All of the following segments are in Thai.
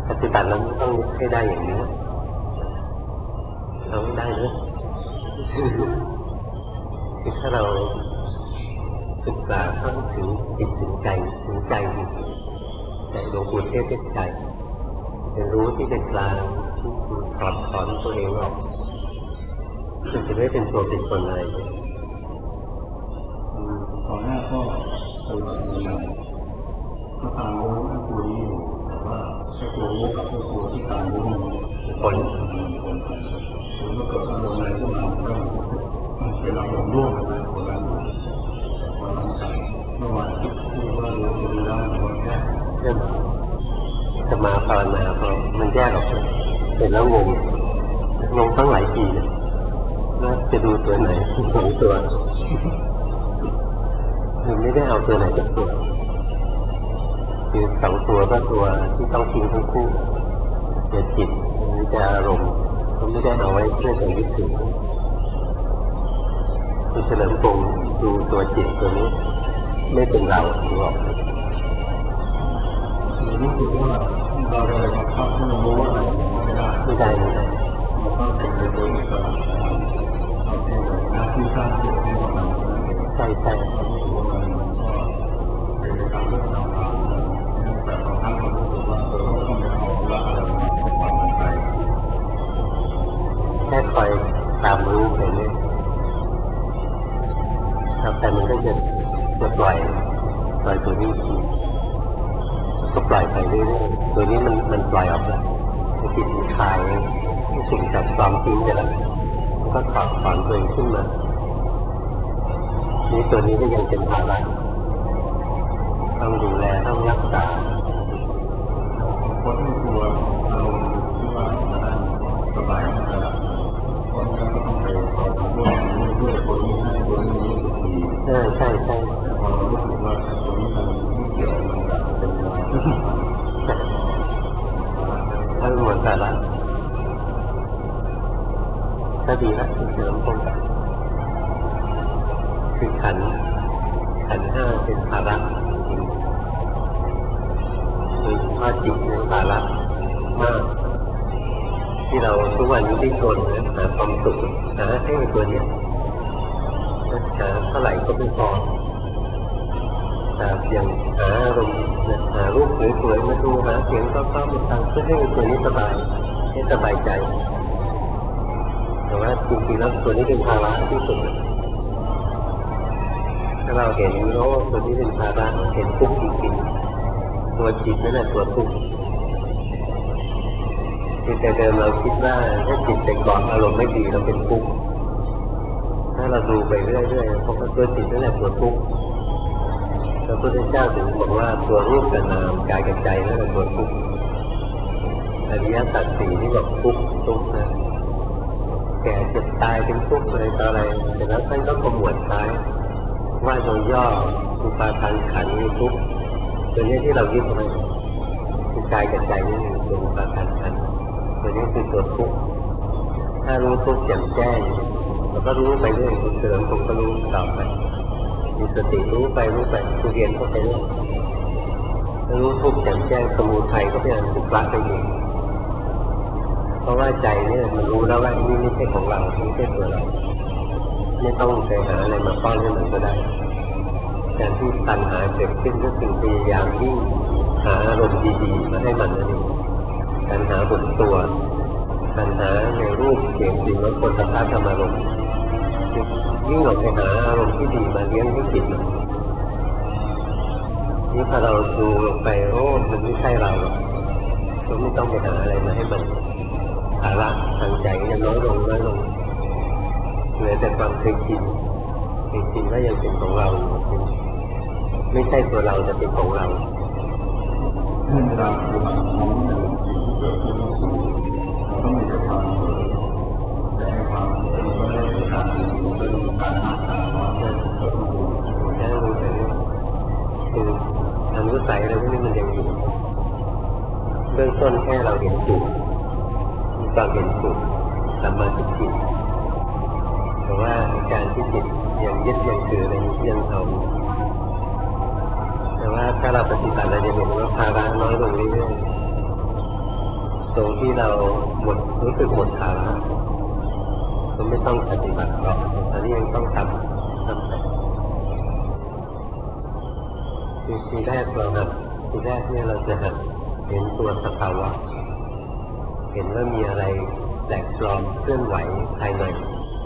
ปฏิบัติเราต้องให้ได้อย่างนี้เราไม่ได้นะถ้าเราศึกษาเข้าถึงจิตถึงใจจริงใจหลวงปู่เทศเป็นใจเรียนรู้ที่เป็นกลางที่ถอดถอนตัวเองออกมันจะไม่เป็นตัวเป็นตนอะไรตอนแรกก็ตัวเราก็ตามรู้ตัวนี้อยู่แต่ว่าแค่ตัวรู้กับตัวที่ตามรู้มันก็เกิดอารมณ์อะไรขึ้นมาก็เป็นอารมณ์ร่วมกันคนละคนละใจเมื่อวานคิดว่ารู้ตัวนี้แล้วมันแค่จะมาภาวนาพอมันแยกออกเสร็จแล้วงงตั้งหลายปีนะว่าจะดูตัวไหนสองตัวมันไม่ได้เอาตัวไหนจากตัวคือสองตัวก็ตัวที่ต้องทิ้งทั้งคู่จะจิตหรือจะอารมณ์ก็ไม่ได้เอาไว้เพื่อจะยึดถือคือเฉลิมพงษ์ดูตัวจิตตัวนี้ไม่เป็นเราดูออกรู้สึกว่าเราเลยบังคับให้เรารู้อะไรไม่ได้เราต้องเป็นตัวอิสระเอาเป็นหน้าที่สร้างจิตให้กับเราใช่ใช่เป็นการเลือกเราแต่บางครั้งเรารู้สึกว่าเราต้องไปเอาละอะไรมาปล่อยมันไปแค่คอยตามรู้ไปเรื่อยแต่มันก็จะปล่อยตัวนี้ก็ปล่อยไปเรื่อยๆตัวนี้มันปล่อยออกแล้วจิตมันคลายสิ่งจับความจริงไปแล้วก็ถอดถอนตัวเองขึ้นมานี่ตัวนี้ก็ยังเป็นภาระต้องดูแลต้องรักษาเพราะที่ตัวเราที่ว่าสบายนะครับเพราะงั้นก็ต้องไปขอร่วมด้วยตัวนี้ให้ตัวนี้ดีใช่พอเรารู้สึกว่าตัวนี้มันไม่เกี่ยวมันจะเป็นถ้าหมดสาระก็ดีละที่เสริมตรงกันคือขันห้าเป็นภาระจริงโดยเฉพาะจิตเป็นภาระมากที่เราทุกวันนี้ที่ทนหาความสุขหาให้ตัวนี้หาเท่าไหร่ก็ไม่พอแต่ยังหาอารมณ์หารูปสวยๆมาดูหาเสียงก็มาฟังเพื่อให้ตัวนี้สบายให้สบายใจแต่ว่าจริงๆแล้วตัวนี้เป็นภาระที่สุดถ้าเราเห็นตัวนี้เป็นภาระเห็นทุกข์จริงๆตัวจิตนั่นแหละตัวทุกข์ที่แต่เดิมเราคิดว่าถ้าจิตเป็นเกาะอารมณ์ไม่ดีเราเป็นทุกข์ถ้าเราดูไปเรื่อยๆเพราะว่าตัวจิตนั่นแหละตัวทุกข์พระพุทธเจ้าถึงบอกว่าตัวรูปกับนามกายกับใจนั่นแหละตัวทุกข์อริยสัจสี่ที่บอกทุกข์นะแก่เจ็บตายเป็นทุกข์อะไรต่ออะไรแต่แล้วท่านก็ขมวดท้ายว่าโดยย่ออุปาทานขันธ์มีทุกข์ตัวนี้ที่เรายึดมันคือกายกับใจนี่เป็นอุปาทานขันธ์ตัวนี้คือตัวทุกข์ถ้ารู้ทุกข์แจ่มแจ้งเราก็รู้ไปเรื่อยเสริมผมก็รู้ต่อไปมีสติรู้ไปคือเรียนเข้าไปเรื่อยรู้ทุกข์แจ่มแจ้งสมุทัยก็พยายามฝึกละไปอยู่เพราะว่าใจเนี่ยมันรู้แล้วว่านี่ไม่ใช่ของเราไม่ใช่ตัวเราไม่ต้องไปหาอะไรมาป้อนให้มันก็ได้การที่ตัณหาเกิดขึ้นก็คือพยายามยิ่งหาอารมณ์ดีๆมาให้มันนั่นเองตัณหาบนตัวตัณหาในรูปเสียงสิ่งรสผลสัมผัสธรรมารมณ์ยิ่งออกไปหาอารมณ์ที่ดีมาเลี้ยงให้จิตนี่พอเราดูลงไปมันไม่ใช่เราเราไม่ต้องไปหาอะไรมาให้มันภาระทางใจก็จะน้อยลงเหลือแต่ความเคยชินว่ายังเป็นของเราไม่ใช่ตัวเราแต่เป็นของเราเวลาปฏิบัติของสิ่งที่เกิดขึ้นเราต้องมีความแต่ความเป็นก็ได้การเป็นการหาทางว่าจะรู้ไปคืออนุสัยอะไรพวกนี้มันยังอยู่เบื้องต้นแค่เราเห็นจุดมีความเห็นจุดสัมมาทิฏฐิแต่ว่าการที่จิตยังยึดยังถืออะไรยังเอาแต่ว่าถ้าเราปฏิบัติเราจะเห็นว่าภาระน้อยลงเรื่อยๆตรงที่เรารู้สึกหมดทางแล้วก็ไม่ต้องปฏิบัติหรอกตอนนี้ยังต้องทำไปทีแรกเนี่ยเราจะหัดเห็นตัวสภาวะเห็นว่ามีอะไรแปลกปลอมเคลื่อนไหวภายใน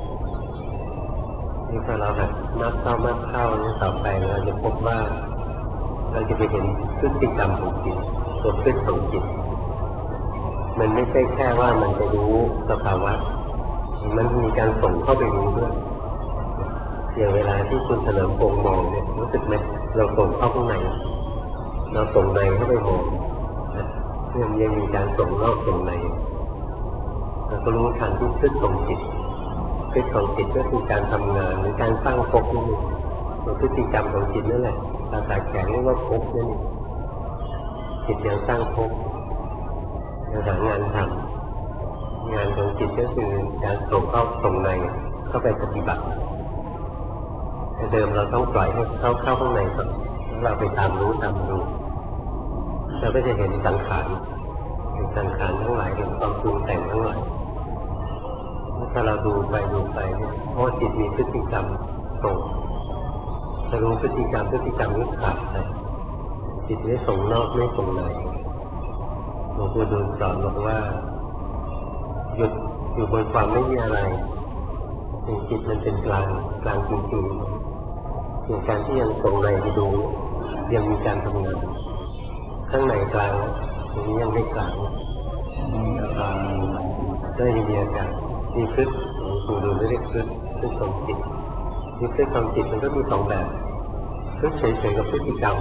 นี่พอเราหัดมากเข้าเนี่ยต่อไปเราจะพบว่าเราจะไปเห็นพฤติกรรมของจิตตัวพฤติของจิตมันไม่ใช่แค่ว่ามันจะรู้สภาวะมันมีการส่งเข้าไปรู้ด้วยอย่างเวลาที่คุณเฉลิมพงษ์มองเนี่ยรู้สึกไหมเราส่งเข้าข้างในเราส่งในเข้าไปมองเนี่ยยังมีการส่งนอกส่งในเราก็รู้ทันที่พฤติของจิตพฤติของจิตก็คือการทำงานหรือการสร้างภพนี่ตัวพฤติกรรมของจิตนั่นแหละภาษาแข็งเรียกว่าภพนั่นเองจิตยังสร้างภพยังหางานทำงานของจิตก็คือการส่งเข้าส่งในเข้าไปปฏิบัติแต่เดิมเราต้องปล่อยให้เข้าข้างในก่อนแล้วเราไปตามรู้ตามดูเราก็จะเห็นสังขารทั้งหลายเห็นความปรุงแต่งทั้งหลายถ้าเราดูไปเนี่ยเพราะจิตมีพฤติกรรมส่งถ้ารู้พฤติกรรมนี้ขาดไปจิตไม่ส่งนอกไม่ส่งในหลวงปู่ดูลสอนบอกว่าหยุดอยู่บนความไม่มีอะไรจิตมันเป็นกลางจริงๆอย่างการที่ยังส่งในไปดูยังมีการทำงานข้างในกลางตรงนี้ยังไม่กลางมีอาการได้มีอาการมีพฤติหลวงปู่ดูลเรียกพฤติของจิตมีพฤติของจิตมันก็มีสองแบบพฤติเฉยๆกับพฤติกรรม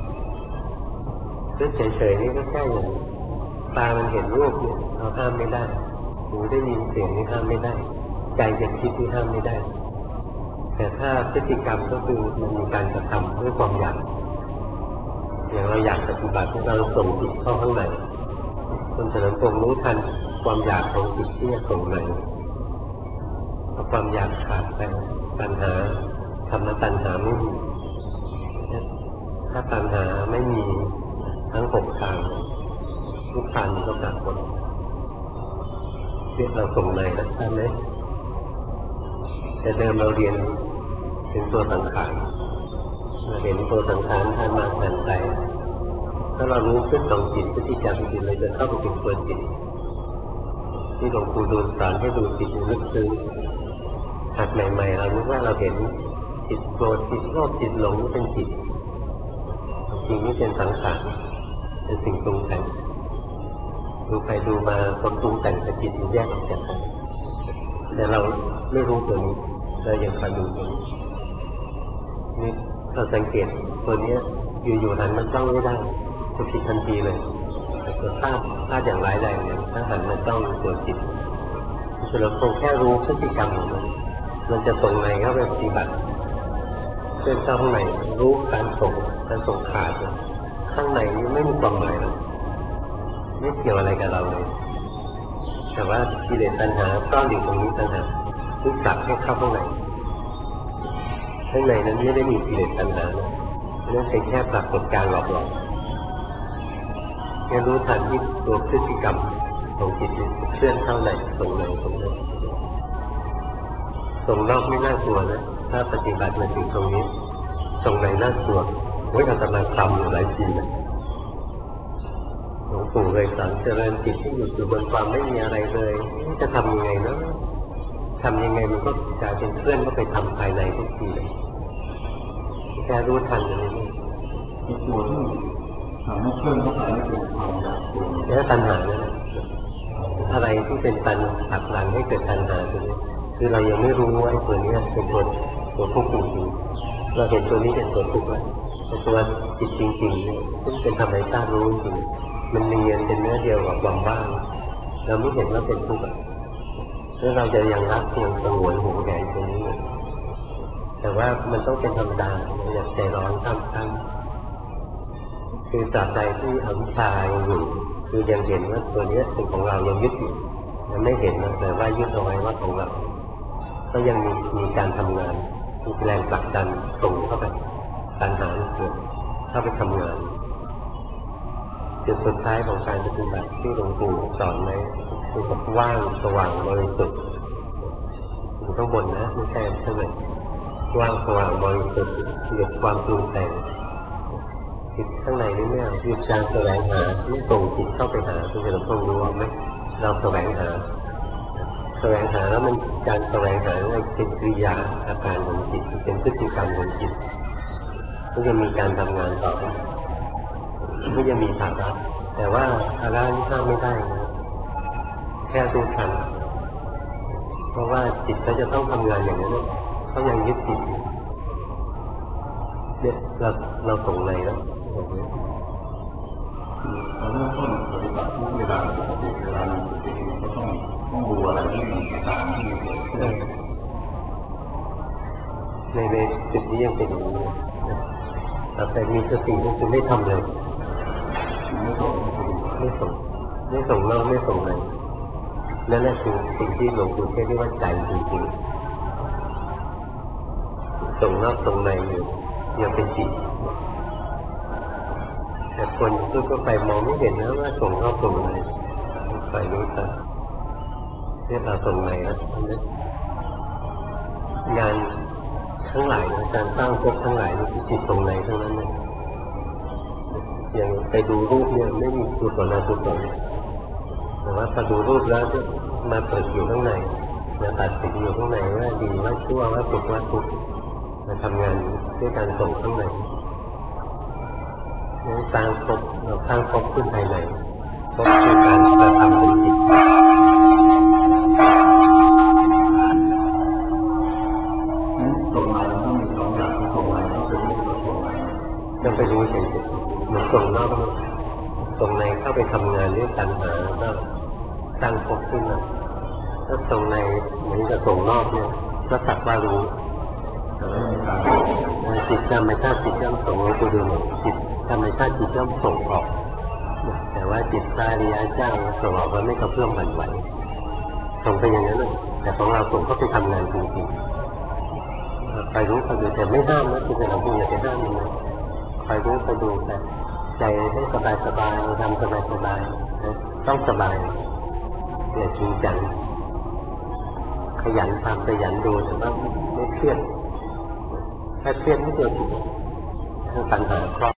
พฤติเฉยๆนี่ก็แค่อย่างตามันเห็นรูปเนี่ยเราห้ามไม่ได้หูได้ยินเสียงนี่ห้ามไม่ได้ใจจะคิดที่ห้ามไม่ได้แต่ถ้าพฤติกรรมก็คือมันมีการกระทำด้วยความอยากอย่างเราอยากปฏิบัติเราส่งจิตเข้าข้างในคุณเฉลิมพงษ์รู้ทันความอยากของจิตที่จะส่งในพอความอยากขาดไปตัณหาธรรมตัณหาไม่มีถ้าตัณหาไม่มีทั้งหกทางทุกทางมันก็ปรากฏเรียกเราส่งในนะใช่ไหมแต่เดิมเราเรียนถึงตัวสังขารเราเห็นตัวสังขารผ่านมาผ่านไปถ้าเรารู้พฤติของจิตพฤติกรรมจิตเราจะเข้าไปถึงตัวจิตที่หลวงปู่ดูลสอนให้ดูจิตลึกซึ้งหัดใหม่ๆเรานึกว่าเราเห็นจิตโกรธจิตโลภจิตหลงนี่เป็นจิตจริงนี่เป็นสังขารเป็นสิ่งปรุงแต่งดูไปดูมาความปรุงแต่งกับจิตมันแยกออกจากกันแต่เราไม่รู้ตัวนี้เรายังคอยดูตัวนี้นี่เราสังเกตตัวนี้อยู่ๆหันมันจ้องไม่ได้ก็ผิดทันทีเลยแต่ตัวพลาดอย่างร้ายแรงเนี่ยถ้าหันมันจ้องตัวจิตเราคงแค่รู้พฤติกรรมของมันจะส่งในเข้าไปปฏิบัติเพื่อนเข้าข้างในรู้การส่งขาดข้างในนี้ไม่มีความหมายไม่เกี่ยวอะไรกับเราเลยแต่ว่ากิเลสตัณหาซ่อนอยู่ตรงนี้ต่างหากรู้จักให้เข้าข้างในนั้นไม่ได้มีกิเลสตัณหานั่นเป็นแค่ปรากฏการณ์หลอกแค่รู้ทันที่ตัวพฤติกรรมของจิตเคลื่อนเข้าในส่งนอกไม่น่ากลัวนะถ้าปฏิบัติมาถึงตรงนี้ส่งในน่ากลัวเรากำลังทำอยู่หลายปีนะหลวงปู่เลยสอนเจริญจิตที่อยู่บนความไม่มีอะไรเลยจะทำยังไงนะทำยังไงมันก็จะเป็นเคลื่อนก็ไปทำภายในทุกทีเลยแค่รู้ทันอย่างนี้ตัวที่ทำให้เคลื่อนเข้าไปไม่เป็นความอยากตัวแล้วตัณหาเนี่ยอะไรที่เป็นตัณหาผลักให้เกิดตัณหาตัวนี้คือเรายังไม่รู้ว่าไอ้ตัวนี้เป็นตัวทุกข์จริงเราเห็นตัวนี้เป็นตัวทุกข์แล้วแต่ตัวจิตจริงๆเนี่ยซึ่งเป็นธรรมชาติรู้จริงมันเนียนเป็นเนื้อเดียวกับความว่างเราไม่เห็นว่าเป็นทุกข์แล้วเราจะยังรักยังสงวนห่วงใยตรงนี้แต่ว่ามันต้องเป็นธรรมดาอย่าใจร้อนตั้งคือตราบใดที่อวิชชายังอยู่คือยังเห็นว่าตัวนี้เป็นของเรายังยึดอยู่ยังไม่เห็นนะแต่ว่ายึดเอาไว้ว่าของเราก็ยังมีการทำงานมีแรงผลักดันส่งเข้าไปตัณหาเกิดเข้าไปทำงานจุดสุดท้ายของการปฏิบัติที่หลวงปู่สอนไว้คือแบบว่างสว่างบริสุทธิ์อยู่ข้างบนนะไม่ใช่ข้างในว่างสว่างบริสุทธิ์หยุดความปรุงแต่งจิตข้างในนี่เนี่ยหยุดการแสวงหาไม่ส่งจิตเข้าไปหาคุณจะต้องรู้ว่าไหมเราแสวงหาแล้วมันการแสวงหาเป็นกิริยาอาการของจิตเป็นพฤติกรรมของจิตก็จะมีการทำงานต่อก็จะมีภาระแต่ว่าภาระนี้ห้ามไม่ได้นะแค่รู้ทันเพราะว่าจิตก็จะต้องทำงานอย่างนั้นเขายังยึดติดเนี่ยเราส่งในแล้วเราเริ่มต้นปฏิบัติทุกเวลาปกติเวลามีสติก็ต้องดูอะไรที่มีตามที่เกิดขึ้นในจุดนี้ยังเป็นอย่างนี้แต่มีสตินี่คือไม่ทำเลยไม่ส่งนอกไม่ส่งในนั่นแหละคือสิ่งที่หลวงปู่เทศเรียกว่าใจจริงๆส่งนอกส่งในอยู่ยังเป็นจิตแต่คนทั่วไปมองไม่เห็นนะว่าส่งนอกส่งในไปรู้จักเนี่ยเราส่งในนะงานทั้งหลายการสร้างภพทั้งหลายนี่คือจิตส่งในทั้งนั้นเลยอย่างไปดูรูปเนี่ยไม่มีกุศลอกุศลแต่ว่าพอดูรูปแล้วมาเปิดอยู่ข้างในมาตัดสินอยู่ข้างในว่าดีว่าชั่วว่าสุขว่าทุกข์มาทำงานด้วยการส่งข้างในสร้างภพเราสร้างภพขึ้นภายในภพคือการกระทำของจิตส่งในต้องมีสองอย่างส่งในต้องเป็นรูปกับส่งในต้องไปรู้เฉยๆเหมือนส่งนอกส่งในเข้าไปทำงานด้วยตัณหาก็สร้างภพขึ้นมาถ้าส่งในเหมือนกับส่งนอกเนี่ยก็สักว่ารู้จิตธรรมชาติจิตย่อมส่งออกไปดูจิตธรรมชาติจิตย่อมส่งออกแต่ว่าจิตพระอริยเจ้าส่งออกมันไม่กระเพื่อมหวั่นไหวส่งไปอย่างนั้นเลยแต่ของเราส่งเข้าไปทำงานจริงๆไปรู้ไปดูแต่ไม่ห้ามนะคือเราพูดอย่าไปห้ามมันนะไปรู้ไปดูแต่ใจให้สบายๆทำสบายๆต้องสบายอย่าจริงจังขยันทำขยันดูแต่ว่าไม่เครียดถ้าเครียดไม่เกิดถ้าปัญหาครอบ